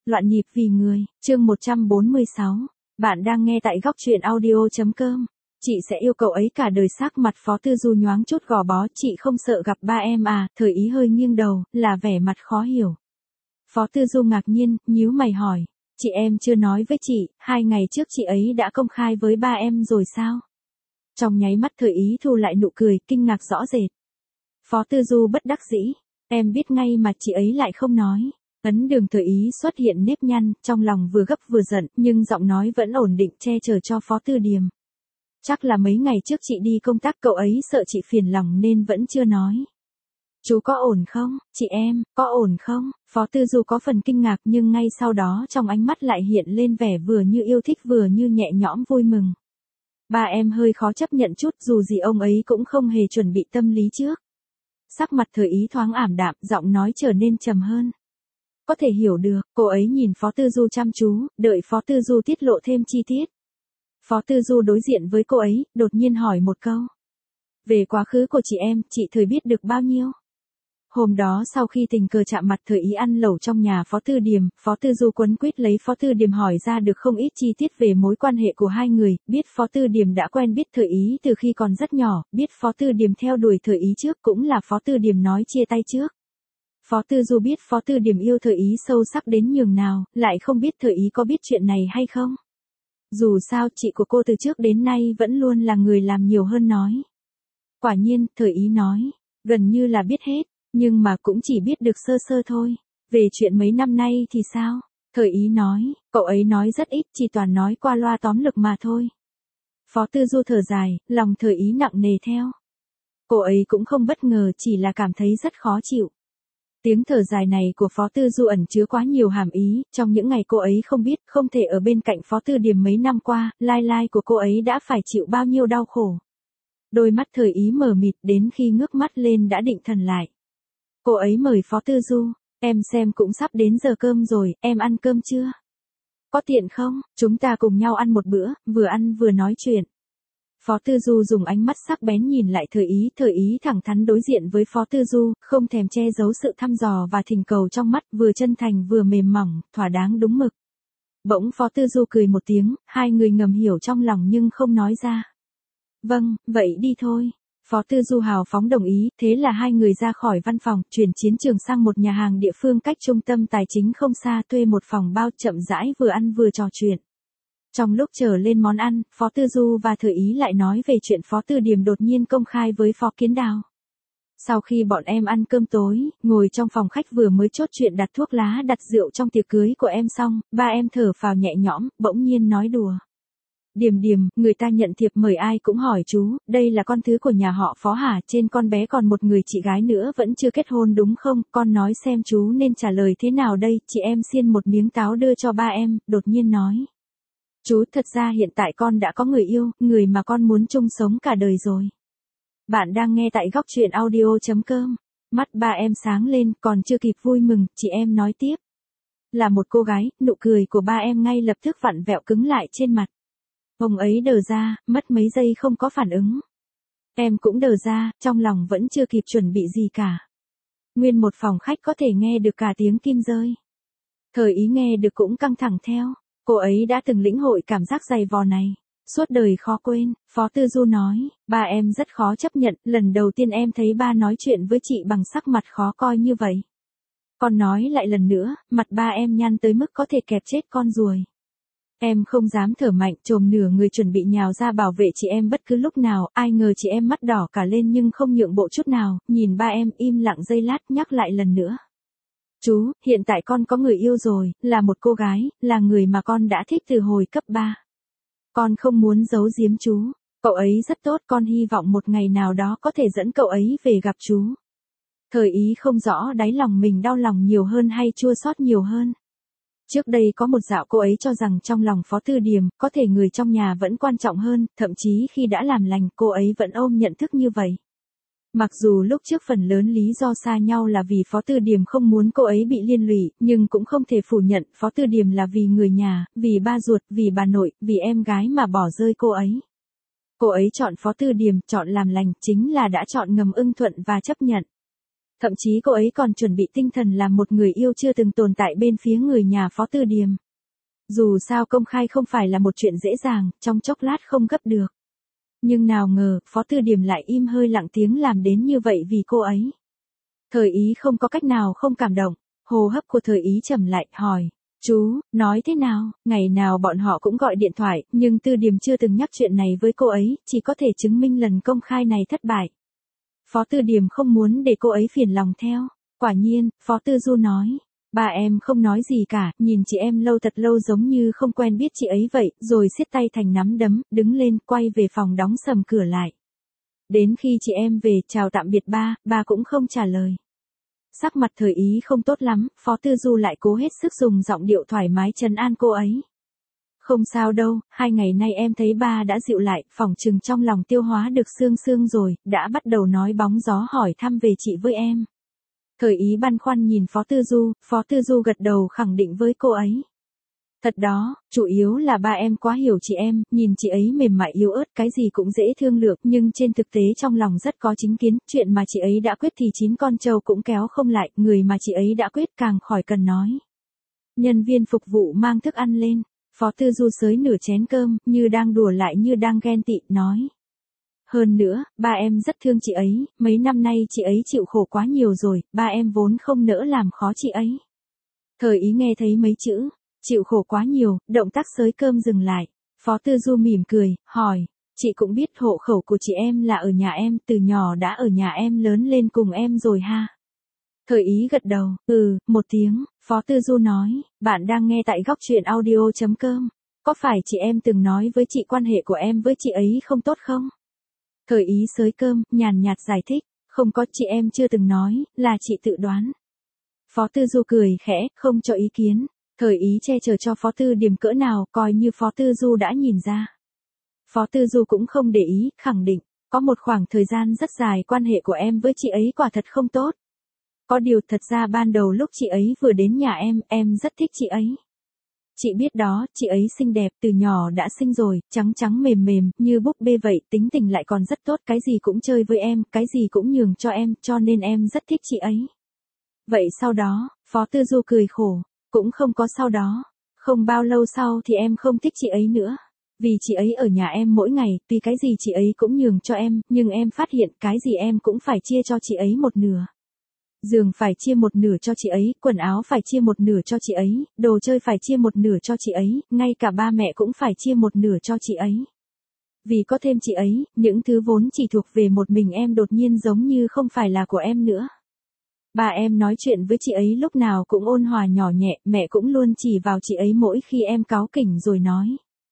Loạn nhịp vì người, chương 146. Bạn đang nghe tại góc truyện audio.com. Chị sẽ yêu cậu ấy cả đời. Sắc mặt Phó Tư Du nhoáng chút gò bó. Chị không sợ gặp ba em à? Thời Ý hơi nghiêng đầu, là vẻ mặt khó hiểu. Phó Tư Du ngạc nhiên, nhíu mày hỏi. Chị em chưa nói với chị, 2 ngày trước chị ấy đã công khai với ba em rồi sao? Trong nháy mắt Thời Ý thu lại nụ cười, kinh ngạc rõ rệt. Phó Tư Du bất đắc dĩ. Em biết ngay mà chị ấy lại không nói. Ấn Đường Thời Ý xuất hiện nếp nhăn, trong lòng vừa gấp vừa giận, nhưng giọng nói vẫn ổn định che chở cho Phó Tư Điềm. Chắc là mấy ngày trước chị đi công tác cậu ấy sợ chị phiền lòng nên vẫn chưa nói. Chú có ổn không? Chị em, có ổn không? Phó Tư Du có phần kinh ngạc nhưng ngay sau đó trong ánh mắt lại hiện lên vẻ vừa như yêu thích vừa như nhẹ nhõm vui mừng. Ba em hơi khó chấp nhận chút, dù gì ông ấy cũng không hề chuẩn bị tâm lý trước. Sắc mặt Thời Ý thoáng ảm đạm, giọng nói trở nên trầm hơn. Có thể hiểu được, cô ấy nhìn Phó Tư Du chăm chú, đợi Phó Tư Du tiết lộ thêm chi tiết. Phó Tư Du đối diện với cô ấy, đột nhiên hỏi một câu. Về quá khứ của chị em, chị Thời biết được bao nhiêu? Hôm đó sau khi tình cờ chạm mặt Thời Ý ăn lẩu trong nhà Phó Tư Điềm, Phó Tư Du quấn quýt lấy Phó Tư Điềm hỏi ra được không ít chi tiết về mối quan hệ của hai người, biết Phó Tư Điềm đã quen biết Thời Ý từ khi còn rất nhỏ, biết Phó Tư Điềm theo đuổi Thời Ý trước cũng là Phó Tư Điềm nói chia tay trước. Phó Tư Du biết Phó Tư Điềm yêu Thời Ý sâu sắc đến nhường nào, lại không biết Thời Ý có biết chuyện này hay không. Dù sao chị của cô từ trước đến nay vẫn luôn là người làm nhiều hơn nói. Quả nhiên, Thời Ý nói, gần như là biết hết, nhưng mà cũng chỉ biết được sơ sơ thôi. Về chuyện mấy năm nay thì sao? Thời Ý nói, cậu ấy nói rất ít, chỉ toàn nói qua loa tóm lược mà thôi. Phó Tư Du thở dài, lòng Thời Ý nặng nề theo. Cô ấy cũng không bất ngờ, chỉ là cảm thấy rất khó chịu. Tiếng thở dài này của Phó Tư Du ẩn chứa quá nhiều hàm ý, trong những ngày cô ấy không biết, không thể ở bên cạnh Phó Tư Điềm mấy năm qua, lai lai của cô ấy đã phải chịu bao nhiêu đau khổ. Đôi mắt Thời Ý mờ mịt đến khi ngước mắt lên đã định thần lại. Cô ấy mời Phó Tư Du, em xem cũng sắp đến giờ cơm rồi, em ăn cơm chưa? Có tiện không, chúng ta cùng nhau ăn một bữa, vừa ăn vừa nói chuyện. Phó Tư Du dùng ánh mắt sắc bén nhìn lại Thời Ý thẳng thắn đối diện với Phó Tư Du, không thèm che giấu sự thăm dò và thỉnh cầu trong mắt, vừa chân thành vừa mềm mỏng, thỏa đáng đúng mực. Bỗng Phó Tư Du cười một tiếng, hai người ngầm hiểu trong lòng nhưng không nói ra. Vâng, vậy đi thôi. Phó Tư Du hào phóng đồng ý, thế là hai người ra khỏi văn phòng, chuyển chiến trường sang một nhà hàng địa phương cách trung tâm tài chính không xa, thuê một phòng bao, chậm rãi vừa ăn vừa trò chuyện. Trong lúc chờ lên món ăn, Phó Tư Du và Thời Ý lại nói về chuyện Phó Tư Điềm đột nhiên công khai với Phó Kiến Đào. Sau khi bọn em ăn cơm tối, ngồi trong phòng khách vừa mới chốt chuyện đặt thuốc lá đặt rượu trong tiệc cưới của em xong, ba em thở phào nhẹ nhõm, bỗng nhiên nói đùa. Điềm Điềm, người ta nhận thiệp mời ai cũng hỏi chú, đây là con thứ của nhà họ Phó hả? Trên con bé còn một người chị gái nữa vẫn chưa kết hôn đúng không? Con nói xem chú nên trả lời thế nào đây? Chị em xiên một miếng táo đưa cho ba em, đột nhiên nói. Chú, thật ra hiện tại con đã có người yêu, người mà con muốn chung sống cả đời rồi. Bạn đang nghe tại góc truyện audio.com. Mắt ba em sáng lên, còn chưa kịp vui mừng, chị em nói tiếp. Là một cô gái, nụ cười của ba em ngay lập tức vặn vẹo cứng lại trên mặt. Ông ấy đờ ra, mất mấy giây không có phản ứng. Em cũng đờ ra, trong lòng vẫn chưa kịp chuẩn bị gì cả. Nguyên một phòng khách có thể nghe được cả tiếng kim rơi. Thời Ý nghe được cũng căng thẳng theo. Cô ấy đã từng lĩnh hội cảm giác dày vò này, suốt đời khó quên. Phó Tư Du nói, ba em rất khó chấp nhận, lần đầu tiên em thấy ba nói chuyện với chị bằng sắc mặt khó coi như vậy. Con nói lại lần nữa, mặt ba em nhăn tới mức có thể kẹp chết con ruồi. Em không dám thở mạnh, chồm nửa người chuẩn bị nhào ra bảo vệ chị em bất cứ lúc nào, ai ngờ chị em mắt đỏ cả lên nhưng không nhượng bộ chút nào, nhìn ba em im lặng giây lát nhắc lại lần nữa. Chú, hiện tại con có người yêu rồi, là một cô gái, là người mà con đã thích từ hồi cấp 3. Con không muốn giấu giếm chú, cậu ấy rất tốt, con hy vọng một ngày nào đó có thể dẫn cậu ấy về gặp chú. Thời Ý không rõ đáy lòng mình đau lòng nhiều hơn hay chua xót nhiều hơn. Trước đây có một dạo cô ấy cho rằng trong lòng Phó Tư Điềm, có thể người trong nhà vẫn quan trọng hơn, thậm chí khi đã làm lành cô ấy vẫn ôm nhận thức như vậy. Mặc dù lúc trước phần lớn lý do xa nhau là vì Phó Tư Điềm không muốn cô ấy bị liên lụy, nhưng cũng không thể phủ nhận Phó Tư Điềm là vì người nhà, vì ba ruột, vì bà nội, vì em gái mà bỏ rơi cô ấy. Cô ấy chọn Phó Tư Điềm, chọn làm lành, chính là đã chọn ngầm ưng thuận và chấp nhận. Thậm chí cô ấy còn chuẩn bị tinh thần làm một người yêu chưa từng tồn tại bên phía người nhà Phó Tư Điềm. Dù sao công khai không phải là một chuyện dễ dàng, trong chốc lát không gấp được. Nhưng nào ngờ, Phó Tư Điềm lại im hơi lặng tiếng làm đến như vậy vì cô ấy. Thời Ý không có cách nào không cảm động, hô hấp của Thời Ý trầm lại, hỏi. Chú, nói thế nào, ngày nào bọn họ cũng gọi điện thoại, nhưng Tư Điềm chưa từng nhắc chuyện này với cô ấy, chỉ có thể chứng minh lần công khai này thất bại. Phó Tư Điềm không muốn để cô ấy phiền lòng theo. Quả nhiên, Phó Tư Du nói. Ba em không nói gì cả, nhìn chị em lâu thật lâu giống như không quen biết chị ấy vậy, rồi siết tay thành nắm đấm, đứng lên, quay về phòng đóng sầm cửa lại. Đến khi chị em về, chào tạm biệt ba cũng không trả lời. Sắc mặt Thời Ý không tốt lắm, Phó Tư Du lại cố hết sức dùng giọng điệu thoải mái trấn an cô ấy. Không sao đâu, 2 ngày nay em thấy ba đã dịu lại, phỏng chừng trong lòng tiêu hóa được sương rồi, đã bắt đầu nói bóng gió hỏi thăm về chị với em. Thời Ý băn khoăn nhìn Phó Tư Du gật đầu khẳng định với cô ấy. Thật đó, chủ yếu là ba em quá hiểu chị em, nhìn chị ấy mềm mại yếu ớt, cái gì cũng dễ thương lượng, nhưng trên thực tế trong lòng rất có chính kiến, chuyện mà chị ấy đã quyết thì 9 con trâu cũng kéo không lại, người mà chị ấy đã quyết càng khỏi cần nói. Nhân viên phục vụ mang thức ăn lên, Phó Tư Du xới nửa chén cơm, như đang đùa lại như đang ghen tị, nói. Hơn nữa, ba em rất thương chị ấy, mấy năm nay chị ấy chịu khổ quá nhiều rồi, ba em vốn không nỡ làm khó chị ấy. Thời Ý nghe thấy mấy chữ, chịu khổ quá nhiều, động tác xới cơm dừng lại. Phó Tư Du mỉm cười, hỏi, chị cũng biết hộ khẩu của chị em là ở nhà em, từ nhỏ đã ở nhà em lớn lên cùng em rồi ha. Thời Ý gật đầu, một tiếng, Phó Tư Du nói, bạn đang nghe tại góc truyện audio.com. Có phải chị em từng nói với chị quan hệ của em với chị ấy không tốt không? Thời Ý xới cơm, nhàn nhạt giải thích, không có, chị em chưa từng nói, là chị tự đoán. Phó Tư Du cười khẽ, không cho ý kiến. Thời Ý che chở cho Phó Tư Điềm cỡ nào, coi như Phó Tư Du đã nhìn ra. Phó Tư Du cũng không để ý, khẳng định, có một khoảng thời gian rất dài quan hệ của em với chị ấy quả thật không tốt. Có điều thật ra ban đầu lúc chị ấy vừa đến nhà em rất thích chị ấy. Chị biết đó, chị ấy xinh đẹp, từ nhỏ đã xinh rồi, trắng trắng mềm mềm, như búp bê vậy, tính tình lại còn rất tốt, cái gì cũng chơi với em, cái gì cũng nhường cho em, cho nên em rất thích chị ấy. Vậy sau đó, Phó Tư Du cười khổ, cũng không có sau đó. Không bao lâu sau thì em không thích chị ấy nữa. Vì chị ấy ở nhà em mỗi ngày, tuy cái gì chị ấy cũng nhường cho em, nhưng em phát hiện cái gì em cũng phải chia cho chị ấy một nửa. Giường phải chia một nửa cho chị ấy, quần áo phải chia một nửa cho chị ấy, đồ chơi phải chia một nửa cho chị ấy, ngay cả ba mẹ cũng phải chia một nửa cho chị ấy. Vì có thêm chị ấy, những thứ vốn chỉ thuộc về một mình em đột nhiên giống như không phải là của em nữa. Ba em nói chuyện với chị ấy lúc nào cũng ôn hòa nhỏ nhẹ, mẹ cũng luôn chỉ vào chị ấy mỗi khi em cáu kỉnh rồi nói.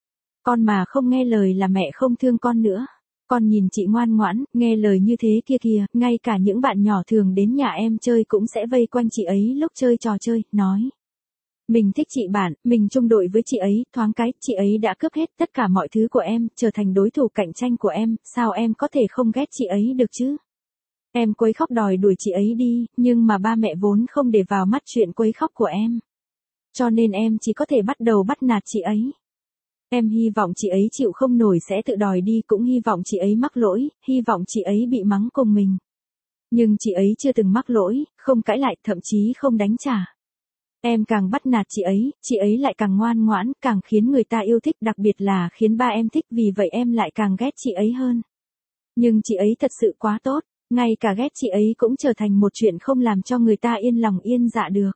Con mà không nghe lời là mẹ không thương con nữa. Con nhìn chị ngoan ngoãn, nghe lời như thế kia kìa, ngay cả những bạn nhỏ thường đến nhà em chơi cũng sẽ vây quanh chị ấy lúc chơi trò chơi, nói. Mình thích chị bạn, mình chung đội với chị ấy, thoáng cái, chị ấy đã cướp hết tất cả mọi thứ của em, trở thành đối thủ cạnh tranh của em, sao em có thể không ghét chị ấy được chứ? Em quấy khóc đòi đuổi chị ấy đi, nhưng mà ba mẹ vốn không để vào mắt chuyện quấy khóc của em. Cho nên em chỉ có thể bắt đầu bắt nạt chị ấy. Em hy vọng chị ấy chịu không nổi sẽ tự đòi đi, cũng hy vọng chị ấy mắc lỗi, hy vọng chị ấy bị mắng cùng mình. Nhưng chị ấy chưa từng mắc lỗi, không cãi lại, thậm chí không đánh trả. Em càng bắt nạt chị ấy lại càng ngoan ngoãn, càng khiến người ta yêu thích, đặc biệt là khiến ba em thích, vì vậy em lại càng ghét chị ấy hơn. Nhưng chị ấy thật sự quá tốt, ngay cả ghét chị ấy cũng trở thành một chuyện không làm cho người ta yên lòng yên dạ được.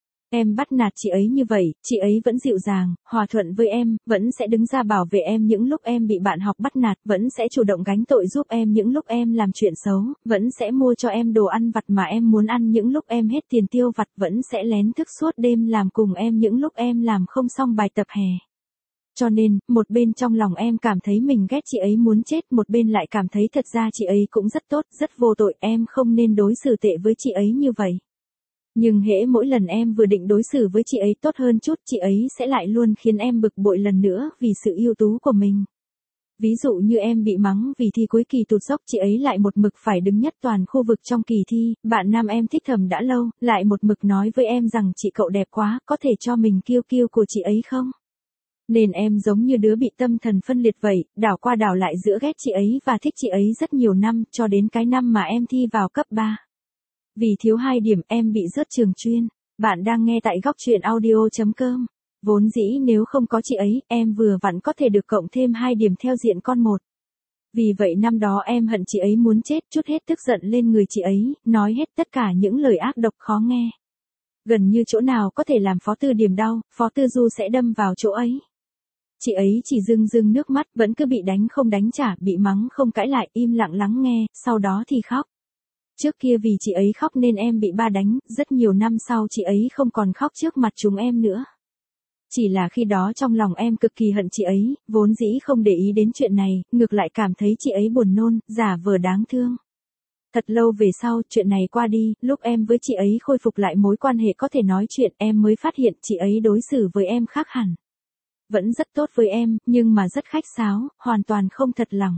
Em bắt nạt chị ấy như vậy, chị ấy vẫn dịu dàng, hòa thuận với em, vẫn sẽ đứng ra bảo vệ em những lúc em bị bạn học bắt nạt, vẫn sẽ chủ động gánh tội giúp em những lúc em làm chuyện xấu, vẫn sẽ mua cho em đồ ăn vặt mà em muốn ăn những lúc em hết tiền tiêu vặt, vẫn sẽ lén thức suốt đêm làm cùng em những lúc em làm không xong bài tập hè. Cho nên, một bên trong lòng em cảm thấy mình ghét chị ấy muốn chết, một bên lại cảm thấy thật ra chị ấy cũng rất tốt, rất vô tội, em không nên đối xử tệ với chị ấy như vậy. Nhưng hễ mỗi lần em vừa định đối xử với chị ấy tốt hơn chút, chị ấy sẽ lại luôn khiến em bực bội lần nữa vì sự ưu tú của mình. Ví dụ như em bị mắng vì thi cuối kỳ tụt dốc, chị ấy lại một mực phải đứng nhất toàn khu vực trong kỳ thi, bạn nam em thích thầm đã lâu, lại một mực nói với em rằng chị cậu đẹp quá, có thể cho mình kiêu kiêu của chị ấy không? Nên em giống như đứa bị tâm thần phân liệt vậy, đảo qua đảo lại giữa ghét chị ấy và thích chị ấy rất nhiều năm, cho đến cái năm mà em thi vào cấp 3. Vì thiếu 2 điểm em bị rớt trường chuyên. Bạn đang nghe tại góc truyện audio.com. Vốn dĩ nếu không có chị ấy, em vừa vặn có thể được cộng thêm 2 điểm theo diện con một. Vì vậy năm đó em hận chị ấy muốn chết, trút hết tức giận lên người chị ấy, nói hết tất cả những lời ác độc khó nghe. Gần như chỗ nào có thể làm Phó Tư Điểm đau, Phó Tư Du sẽ đâm vào chỗ ấy. Chị ấy chỉ rưng rưng nước mắt, vẫn cứ bị đánh không đánh trả, bị mắng không cãi lại, im lặng lắng nghe, sau đó thì khóc. Trước kia vì chị ấy khóc nên em bị ba đánh, rất nhiều năm sau chị ấy không còn khóc trước mặt chúng em nữa. Chỉ là khi đó trong lòng em cực kỳ hận chị ấy, vốn dĩ không để ý đến chuyện này, ngược lại cảm thấy chị ấy buồn nôn, giả vờ đáng thương. Thật lâu về sau, chuyện này qua đi, lúc em với chị ấy khôi phục lại mối quan hệ có thể nói chuyện, em mới phát hiện chị ấy đối xử với em khác hẳn. Vẫn rất tốt với em, nhưng mà rất khách sáo, hoàn toàn không thật lòng.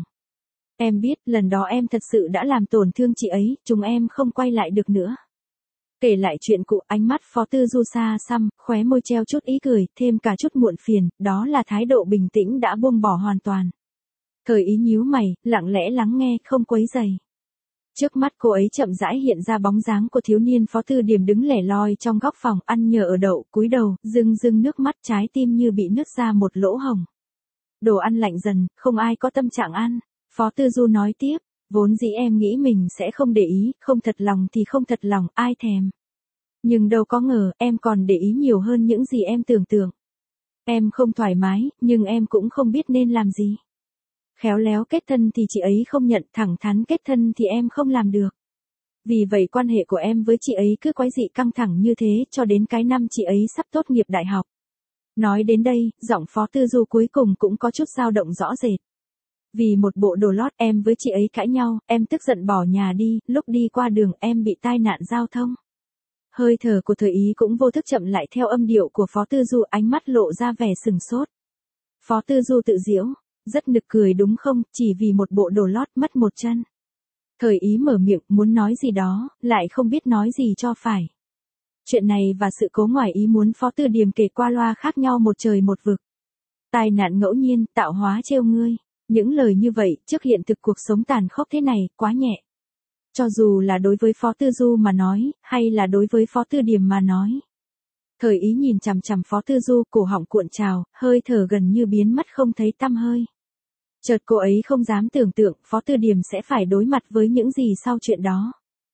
Em biết, lần đó em thật sự đã làm tổn thương chị ấy, chúng em không quay lại được nữa. Kể lại chuyện cũ, ánh mắt Phó Tư Du xa xăm, khóe môi treo chút ý cười, thêm cả chút muộn phiền, đó là thái độ bình tĩnh đã buông bỏ hoàn toàn. Thời ý nhíu mày, lặng lẽ lắng nghe, không quấy rầy. Trước mắt cô ấy chậm rãi hiện ra bóng dáng của thiếu niên Phó Tư Điểm đứng lẻ loi trong góc phòng, ăn nhờ ở đậu, cúi đầu, rưng rưng nước mắt, trái tim như bị nứt ra một lỗ hổng. Đồ ăn lạnh dần, không ai có tâm trạng ăn. Phó Tư Du nói tiếp, vốn dĩ em nghĩ mình sẽ không để ý, không thật lòng thì không thật lòng, ai thèm. Nhưng đâu có ngờ, em còn để ý nhiều hơn những gì em tưởng tượng. Em không thoải mái, nhưng em cũng không biết nên làm gì. Khéo léo kết thân thì chị ấy không nhận, thẳng thắn kết thân thì em không làm được. Vì vậy quan hệ của em với chị ấy cứ quái dị căng thẳng như thế cho đến cái năm chị ấy sắp tốt nghiệp đại học. Nói đến đây, giọng Phó Tư Du cuối cùng cũng có chút dao động rõ rệt. Vì một bộ đồ lót em với chị ấy cãi nhau, em tức giận bỏ nhà đi, lúc đi qua đường em bị tai nạn giao thông. Hơi thở của thời ý cũng vô thức chậm lại theo âm điệu của Phó Tư Du, ánh mắt lộ ra vẻ sừng sốt. Phó Tư Du tự giễu, rất nực cười đúng không, chỉ vì một bộ đồ lót mất một chân. Thời ý mở miệng muốn nói gì đó, lại không biết nói gì cho phải. Chuyện này và sự cố ngoài ý muốn Phó Tư Điểm kể qua loa khác nhau một trời một vực. Tai nạn ngẫu nhiên, tạo hóa trêu ngươi. Những lời như vậy, trước hiện thực cuộc sống tàn khốc thế này, quá nhẹ. Cho dù là đối với Phó Tư Du mà nói, hay là đối với Phó Tư Điểm mà nói. Thời ý nhìn chằm chằm Phó Tư Du, cổ họng cuộn trào, hơi thở gần như biến mất không thấy tăm hơi. Chợt cô ấy không dám tưởng tượng Phó Tư Điểm sẽ phải đối mặt với những gì sau chuyện đó.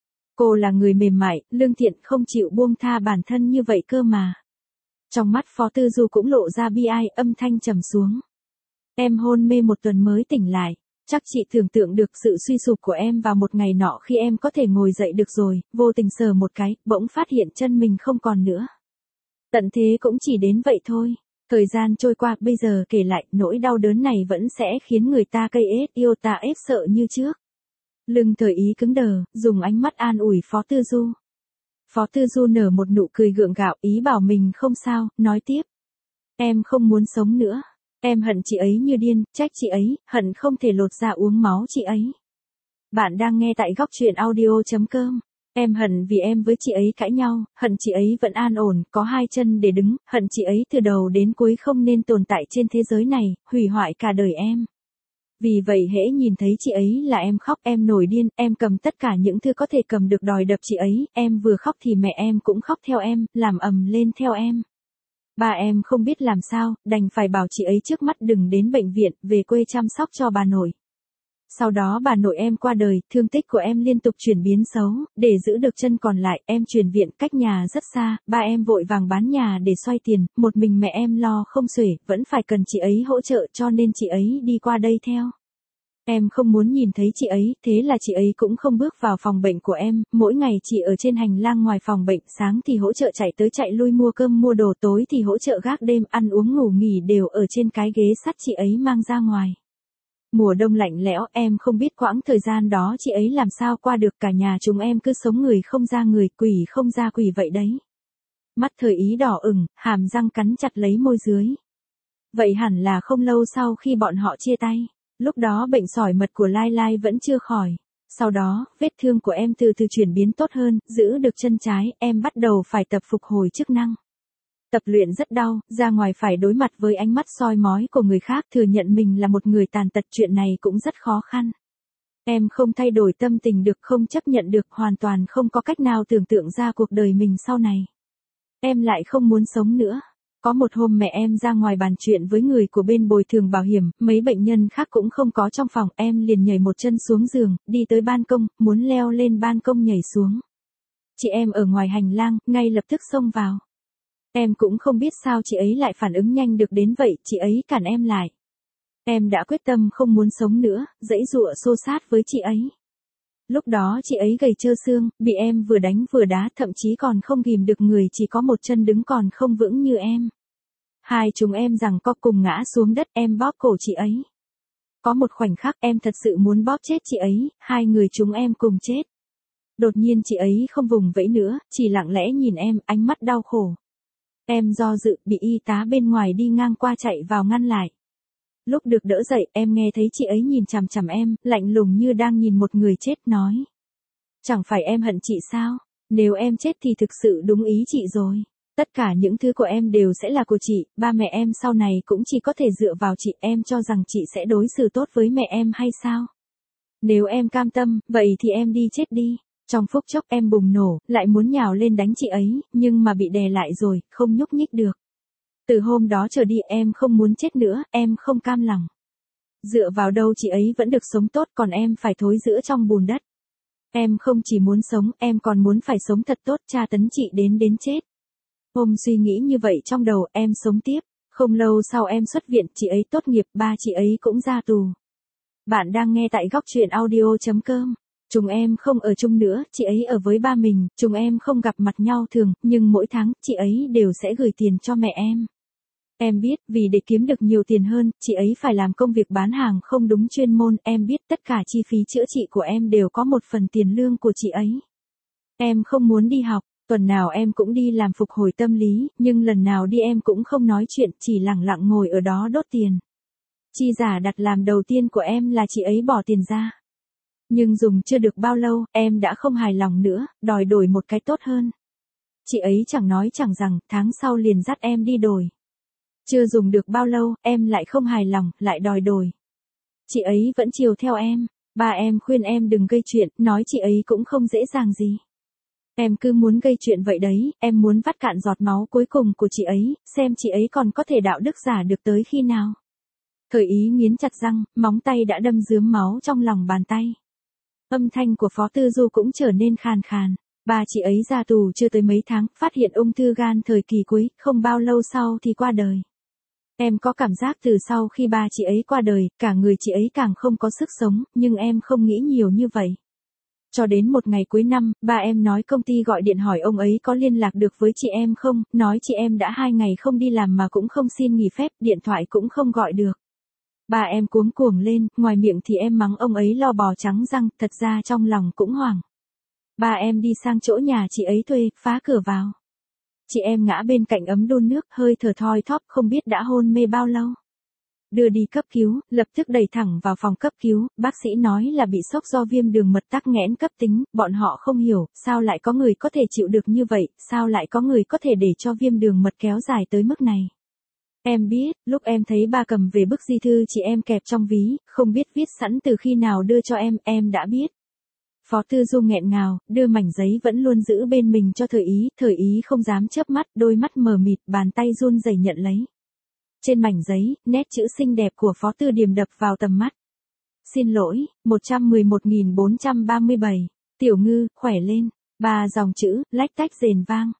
Cô là người mềm mại, lương thiện, không chịu buông tha bản thân như vậy cơ mà. Trong mắt Phó Tư Du cũng lộ ra bi ai, âm thanh trầm xuống. Em hôn mê một tuần mới tỉnh lại. Chắc chị tưởng tượng được sự suy sụp của em vào một ngày nọ khi em có thể ngồi dậy được rồi, vô tình sờ một cái, bỗng phát hiện chân mình không còn nữa. Tận thế cũng chỉ đến vậy thôi. Thời gian trôi qua, bây giờ kể lại, nỗi đau đớn này vẫn sẽ khiến người ta cây ết yêu ta ép sợ như trước. Lưng thời ý cứng đờ, dùng ánh mắt an ủi Phó Tư Du. Phó Tư Du nở một nụ cười gượng gạo, ý bảo mình không sao, nói tiếp. Em không muốn sống nữa. Em hận chị ấy như điên, trách chị ấy, hận không thể lột ra uống máu chị ấy. Bạn đang nghe tại góc truyện audio.com. Em hận vì em với chị ấy cãi nhau, hận chị ấy vẫn an ổn, có hai chân để đứng, hận chị ấy từ đầu đến cuối không nên tồn tại trên thế giới này, hủy hoại cả đời em. Vì vậy hễ nhìn thấy chị ấy là em khóc, em nổi điên, em cầm tất cả những thứ có thể cầm được đòi đập chị ấy, em vừa khóc thì mẹ em cũng khóc theo em, làm ầm lên theo em. Ba em không biết làm sao, đành phải bảo chị ấy trước mắt đừng đến bệnh viện, về quê chăm sóc cho bà nội. Sau đó bà nội em qua đời, thương tích của em liên tục chuyển biến xấu, để giữ được chân còn lại, em chuyển viện cách nhà rất xa, ba em vội vàng bán nhà để xoay tiền, một mình mẹ em lo không xuể, vẫn phải cần chị ấy hỗ trợ cho nên chị ấy đi qua đây theo. Em không muốn nhìn thấy chị ấy, thế là chị ấy cũng không bước vào phòng bệnh của em, mỗi ngày chị ở trên hành lang ngoài phòng bệnh, sáng thì hỗ trợ chạy tới chạy lui mua cơm mua đồ, tối thì hỗ trợ gác đêm, ăn uống ngủ nghỉ đều ở trên cái ghế sắt chị ấy mang ra ngoài. Mùa đông lạnh lẽo, em không biết quãng thời gian đó chị ấy làm sao qua được, cả nhà chúng em cứ sống người không ra người, quỷ không ra quỷ vậy đấy. Mắt thời ý đỏ ửng, hàm răng cắn chặt lấy môi dưới. Vậy hẳn là không lâu sau khi bọn họ chia tay. Lúc đó bệnh sỏi mật của Lai Lai vẫn chưa khỏi. Sau đó, vết thương của em từ từ chuyển biến tốt hơn, giữ được chân trái, em bắt đầu phải tập phục hồi chức năng. Tập luyện rất đau, ra ngoài phải đối mặt với ánh mắt soi mói của người khác, thừa nhận mình là một người tàn tật, chuyện này cũng rất khó khăn. Em không thay đổi tâm tình được, không chấp nhận được, hoàn toàn không có cách nào tưởng tượng ra cuộc đời mình sau này. Em lại không muốn sống nữa. Có một hôm mẹ em ra ngoài bàn chuyện với người của bên bồi thường bảo hiểm, mấy bệnh nhân khác cũng không có trong phòng, em liền nhảy một chân xuống giường, đi tới ban công, muốn leo lên ban công nhảy xuống. Chị em ở ngoài hành lang, ngay lập tức xông vào. Em cũng không biết sao chị ấy lại phản ứng nhanh được đến vậy, chị ấy cản em lại. Em đã quyết tâm không muốn sống nữa, giãy giụa xô sát với chị ấy. Lúc đó chị ấy gầy trơ xương, bị em vừa đánh vừa đá, thậm chí còn không ghìm được người, chỉ có một chân đứng còn không vững như em. Hai chúng em giằng co cùng ngã xuống đất, em bóp cổ chị ấy. Có một khoảnh khắc em thật sự muốn bóp chết chị ấy, hai người chúng em cùng chết. Đột nhiên chị ấy không vùng vẫy nữa, chỉ lặng lẽ nhìn em, ánh mắt đau khổ. Em do dự, bị y tá bên ngoài đi ngang qua chạy vào ngăn lại. Lúc được đỡ dậy, em nghe thấy chị ấy nhìn chằm chằm em, lạnh lùng như đang nhìn một người chết, nói. Chẳng phải em hận chị sao? Nếu em chết thì thực sự đúng ý chị rồi. Tất cả những thứ của em đều sẽ là của chị, ba mẹ em sau này cũng chỉ có thể dựa vào chị, em cho rằng chị sẽ đối xử tốt với mẹ em hay sao? Nếu em cam tâm, vậy thì em đi chết đi. Trong phút chốc em bùng nổ, lại muốn nhào lên đánh chị ấy, nhưng mà bị đè lại rồi, không nhúc nhích được. Từ hôm đó trở đi em không muốn chết nữa, em không cam lòng. Dựa vào đâu chị ấy vẫn được sống tốt, còn em phải thối rữa trong bùn đất. Em không chỉ muốn sống, em còn muốn phải sống thật tốt, tra tấn chị đến chết. Hôm suy nghĩ như vậy trong đầu, em sống tiếp. Không lâu sau em xuất viện, chị ấy tốt nghiệp, ba chị ấy cũng ra tù. Bạn đang nghe tại góc truyện audio.com. Chúng em không ở chung nữa, chị ấy ở với ba mình, chúng em không gặp mặt nhau thường, nhưng mỗi tháng, chị ấy đều sẽ gửi tiền cho mẹ em. Em biết, vì để kiếm được nhiều tiền hơn, chị ấy phải làm công việc bán hàng không đúng chuyên môn, em biết tất cả chi phí chữa trị của em đều có một phần tiền lương của chị ấy. Em không muốn đi học, tuần nào em cũng đi làm phục hồi tâm lý, nhưng lần nào đi em cũng không nói chuyện, chỉ lặng lặng ngồi ở đó đốt tiền. Chi giả đặt làm đầu tiên của em là chị ấy bỏ tiền ra. Nhưng dùng chưa được bao lâu, em đã không hài lòng nữa, đòi đổi một cái tốt hơn. Chị ấy chẳng nói chẳng rằng, tháng sau liền dắt em đi đổi. Chưa dùng được bao lâu, em lại không hài lòng, lại đòi đổi. Chị ấy vẫn chiều theo em. Ba em khuyên em đừng gây chuyện, nói chị ấy cũng không dễ dàng gì. Em cứ muốn gây chuyện vậy đấy, em muốn vắt cạn giọt máu cuối cùng của chị ấy, xem chị ấy còn có thể đạo đức giả được tới khi nào. Thời ý nghiến chặt răng, móng tay đã đâm rướm máu trong lòng bàn tay. Âm thanh của Phó Tư Du cũng trở nên khàn khàn. Ba chị ấy ra tù chưa tới mấy tháng, phát hiện ung thư gan thời kỳ cuối, không bao lâu sau thì qua đời. Em có cảm giác từ sau khi ba chị ấy qua đời, cả người chị ấy càng không có sức sống, nhưng em không nghĩ nhiều như vậy. Cho đến một ngày cuối năm, ba em nói công ty gọi điện hỏi ông ấy có liên lạc được với chị em không, nói chị em đã 2 ngày không đi làm mà cũng không xin nghỉ phép, điện thoại cũng không gọi được. Ba em cuống cuồng lên, ngoài miệng thì em mắng ông ấy lo bò trắng răng, thật ra trong lòng cũng hoảng. Ba em đi sang chỗ nhà chị ấy thuê, phá cửa vào. Chị em ngã bên cạnh ấm đun nước, hơi thở thoi thóp, không biết đã hôn mê bao lâu. Đưa đi cấp cứu, lập tức đẩy thẳng vào phòng cấp cứu, bác sĩ nói là bị sốc do viêm đường mật tắc nghẽn cấp tính, bọn họ không hiểu, sao lại có người có thể chịu được như vậy, sao lại có người có thể để cho viêm đường mật kéo dài tới mức này. Em biết, lúc em thấy ba cầm về bức di thư chị em kẹp trong ví, không biết viết sẵn từ khi nào đưa cho em đã biết. Phó Tư Du nghẹn ngào, đưa mảnh giấy vẫn luôn giữ bên mình cho thời ý không dám chớp mắt, đôi mắt mờ mịt, bàn tay run rẩy nhận lấy. Trên mảnh giấy, nét chữ xinh đẹp của Phó Tư Điềm đập vào tầm mắt. Xin lỗi, 111.437, Tiểu Ngư, khỏe lên, 3 dòng chữ, lách tách rền vang,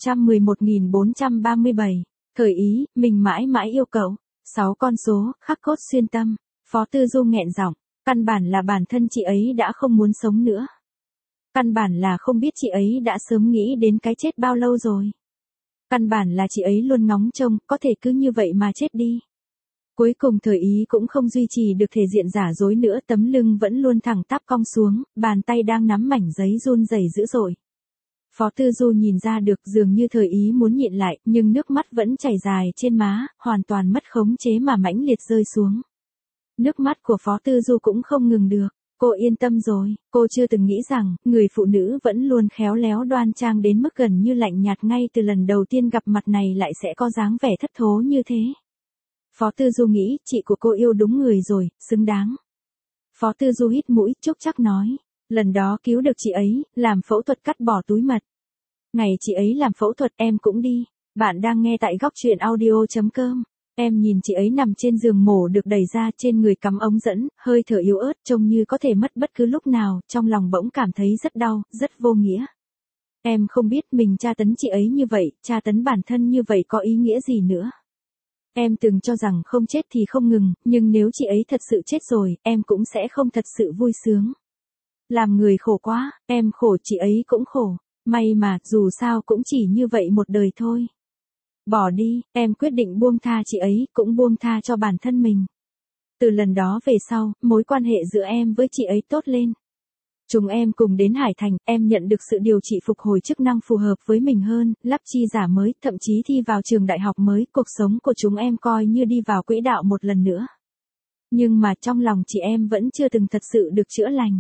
111.437, thời ý, mình mãi mãi yêu cậu, 6 con số, khắc cốt xuyên tâm, Phó Tư Du nghẹn giọng. Căn bản là bản thân chị ấy đã không muốn sống nữa. Căn bản là không biết chị ấy đã sớm nghĩ đến cái chết bao lâu rồi. Căn bản là chị ấy luôn ngóng trông, có thể cứ như vậy mà chết đi. Cuối cùng thời ý cũng không duy trì được thể diện giả dối nữa, tấm lưng vẫn luôn thẳng tắp cong xuống, bàn tay đang nắm mảnh giấy run rẩy dữ dội. Phó Tư Du nhìn ra được dường như thời ý muốn nhịn lại, nhưng nước mắt vẫn chảy dài trên má, hoàn toàn mất khống chế mà mãnh liệt rơi xuống. Nước mắt của Phó Tư Du cũng không ngừng được. Cô yên tâm rồi, cô chưa từng nghĩ rằng, người phụ nữ vẫn luôn khéo léo đoan trang đến mức gần như lạnh nhạt ngay từ lần đầu tiên gặp mặt này lại sẽ có dáng vẻ thất thố như thế. Phó Tư Du nghĩ, chị của cô yêu đúng người rồi, xứng đáng. Phó Tư Du hít mũi, chúc chắc nói. Lần đó cứu được chị ấy, làm phẫu thuật cắt bỏ túi mật. Ngày chị ấy làm phẫu thuật em cũng đi. Bạn đang nghe tại góc truyện audio.com. Em nhìn chị ấy nằm trên giường mổ được đẩy ra, trên người cắm ống dẫn, hơi thở yếu ớt, trông như có thể mất bất cứ lúc nào, trong lòng bỗng cảm thấy rất đau, rất vô nghĩa. Em không biết mình tra tấn chị ấy như vậy, tra tấn bản thân như vậy có ý nghĩa gì nữa. Em từng cho rằng không chết thì không ngừng, nhưng nếu chị ấy thật sự chết rồi, em cũng sẽ không thật sự vui sướng. Làm người khổ quá, em khổ chị ấy cũng khổ. May mà, dù sao cũng chỉ như vậy một đời thôi. Bỏ đi, em quyết định buông tha chị ấy, cũng buông tha cho bản thân mình. Từ lần đó về sau, mối quan hệ giữa em với chị ấy tốt lên. Chúng em cùng đến Hải Thành, em nhận được sự điều trị phục hồi chức năng phù hợp với mình hơn, lắp chi giả mới, thậm chí thi vào trường đại học mới, cuộc sống của chúng em coi như đi vào quỹ đạo một lần nữa. Nhưng mà trong lòng chị em vẫn chưa từng thật sự được chữa lành.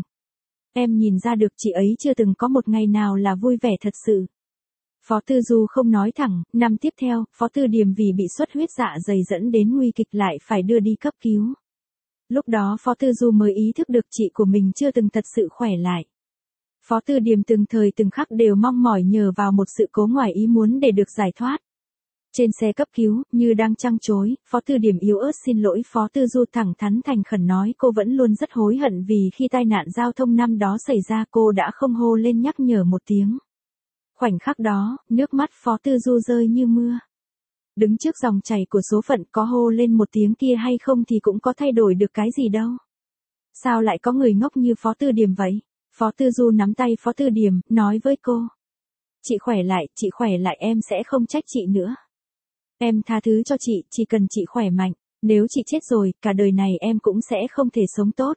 Em nhìn ra được chị ấy chưa từng có một ngày nào là vui vẻ thật sự. Phó Tư Du không nói thẳng, năm tiếp theo, Phó Tư Điềm vì bị xuất huyết dạ dày dẫn đến nguy kịch lại phải đưa đi cấp cứu. Lúc đó Phó Tư Du mới ý thức được chị của mình chưa từng thật sự khỏe lại. Phó Tư Điềm từng thời từng khắc đều mong mỏi nhờ vào một sự cố ngoài ý muốn để được giải thoát. Trên xe cấp cứu, như đang trăng trối, Phó Tư Điềm yếu ớt xin lỗi Phó Tư Du, thẳng thắn thành khẩn nói cô vẫn luôn rất hối hận vì khi tai nạn giao thông năm đó xảy ra cô đã không hô lên nhắc nhở một tiếng. Khoảnh khắc đó, nước mắt Phó Tư Du rơi như mưa. Đứng trước dòng chảy của số phận, có hô lên một tiếng kia hay không thì cũng có thay đổi được cái gì đâu. Sao lại có người ngốc như Phó Tư Điềm vậy? Phó Tư Du nắm tay Phó Tư Điềm, nói với cô. Chị khỏe lại em sẽ không trách chị nữa. Em tha thứ cho chị, chỉ cần chị khỏe mạnh. Nếu chị chết rồi, cả đời này em cũng sẽ không thể sống tốt.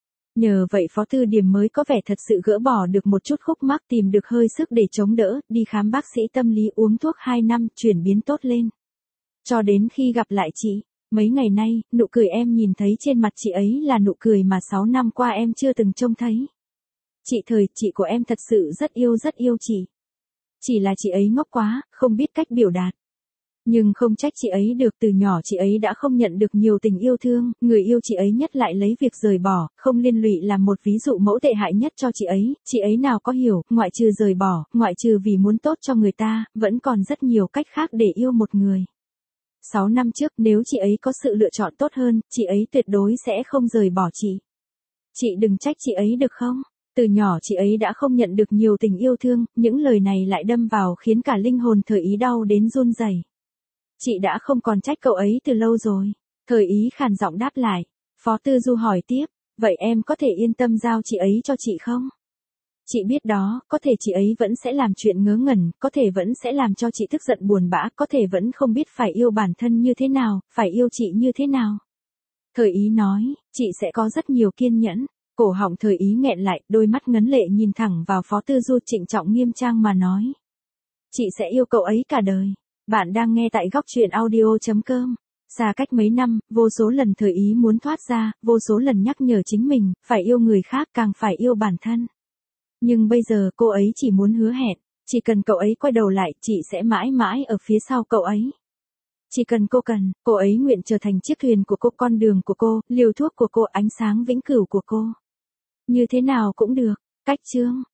Nhờ vậy Phó Tư Điềm mới có vẻ thật sự gỡ bỏ được một chút khúc mắc, tìm được hơi sức để chống đỡ, đi khám bác sĩ tâm lý, uống thuốc 2 năm, chuyển biến tốt lên. Cho đến khi gặp lại chị, mấy ngày nay, nụ cười em nhìn thấy trên mặt chị ấy là nụ cười mà 6 năm qua em chưa từng trông thấy. Chị của em thật sự rất yêu chị. Chỉ là chị ấy ngốc quá, không biết cách biểu đạt. Nhưng không trách chị ấy được, từ nhỏ chị ấy đã không nhận được nhiều tình yêu thương, người yêu chị ấy nhất lại lấy việc rời bỏ, không liên lụy làm một ví dụ mẫu tệ hại nhất cho chị ấy nào có hiểu, ngoại trừ rời bỏ, ngoại trừ vì muốn tốt cho người ta, vẫn còn rất nhiều cách khác để yêu một người. 6 năm trước, nếu chị ấy có sự lựa chọn tốt hơn, chị ấy tuyệt đối sẽ không rời bỏ chị. Chị đừng trách chị ấy được không? Từ nhỏ chị ấy đã không nhận được nhiều tình yêu thương, những lời này lại đâm vào khiến cả linh hồn Thời Ý đau đến run rẩy. Chị đã không còn trách cậu ấy từ lâu rồi. Thời Ý khàn giọng đáp lại. Phó Tư Du hỏi tiếp, vậy em có thể yên tâm giao chị ấy cho chị không? Chị biết đó, có thể chị ấy vẫn sẽ làm chuyện ngớ ngẩn, có thể vẫn sẽ làm cho chị tức giận buồn bã, có thể vẫn không biết phải yêu bản thân như thế nào, phải yêu chị như thế nào. Thời Ý nói, chị sẽ có rất nhiều kiên nhẫn. Cổ họng Thời Ý nghẹn lại, đôi mắt ngấn lệ nhìn thẳng vào Phó Tư Du, trịnh trọng nghiêm trang mà nói. Chị sẽ yêu cậu ấy cả đời. Bạn đang nghe tại góc truyện audio.com. Xa cách mấy năm, vô số lần Thời Ý muốn thoát ra, vô số lần nhắc nhở chính mình, phải yêu người khác càng phải yêu bản thân. Nhưng bây giờ cô ấy chỉ muốn hứa hẹn, chỉ cần cậu ấy quay đầu lại, chị sẽ mãi mãi ở phía sau cậu ấy. Chỉ cần cô ấy nguyện trở thành chiếc thuyền của cô, con đường của cô, liều thuốc của cô, ánh sáng vĩnh cửu của cô. Như thế nào cũng được. Cách chương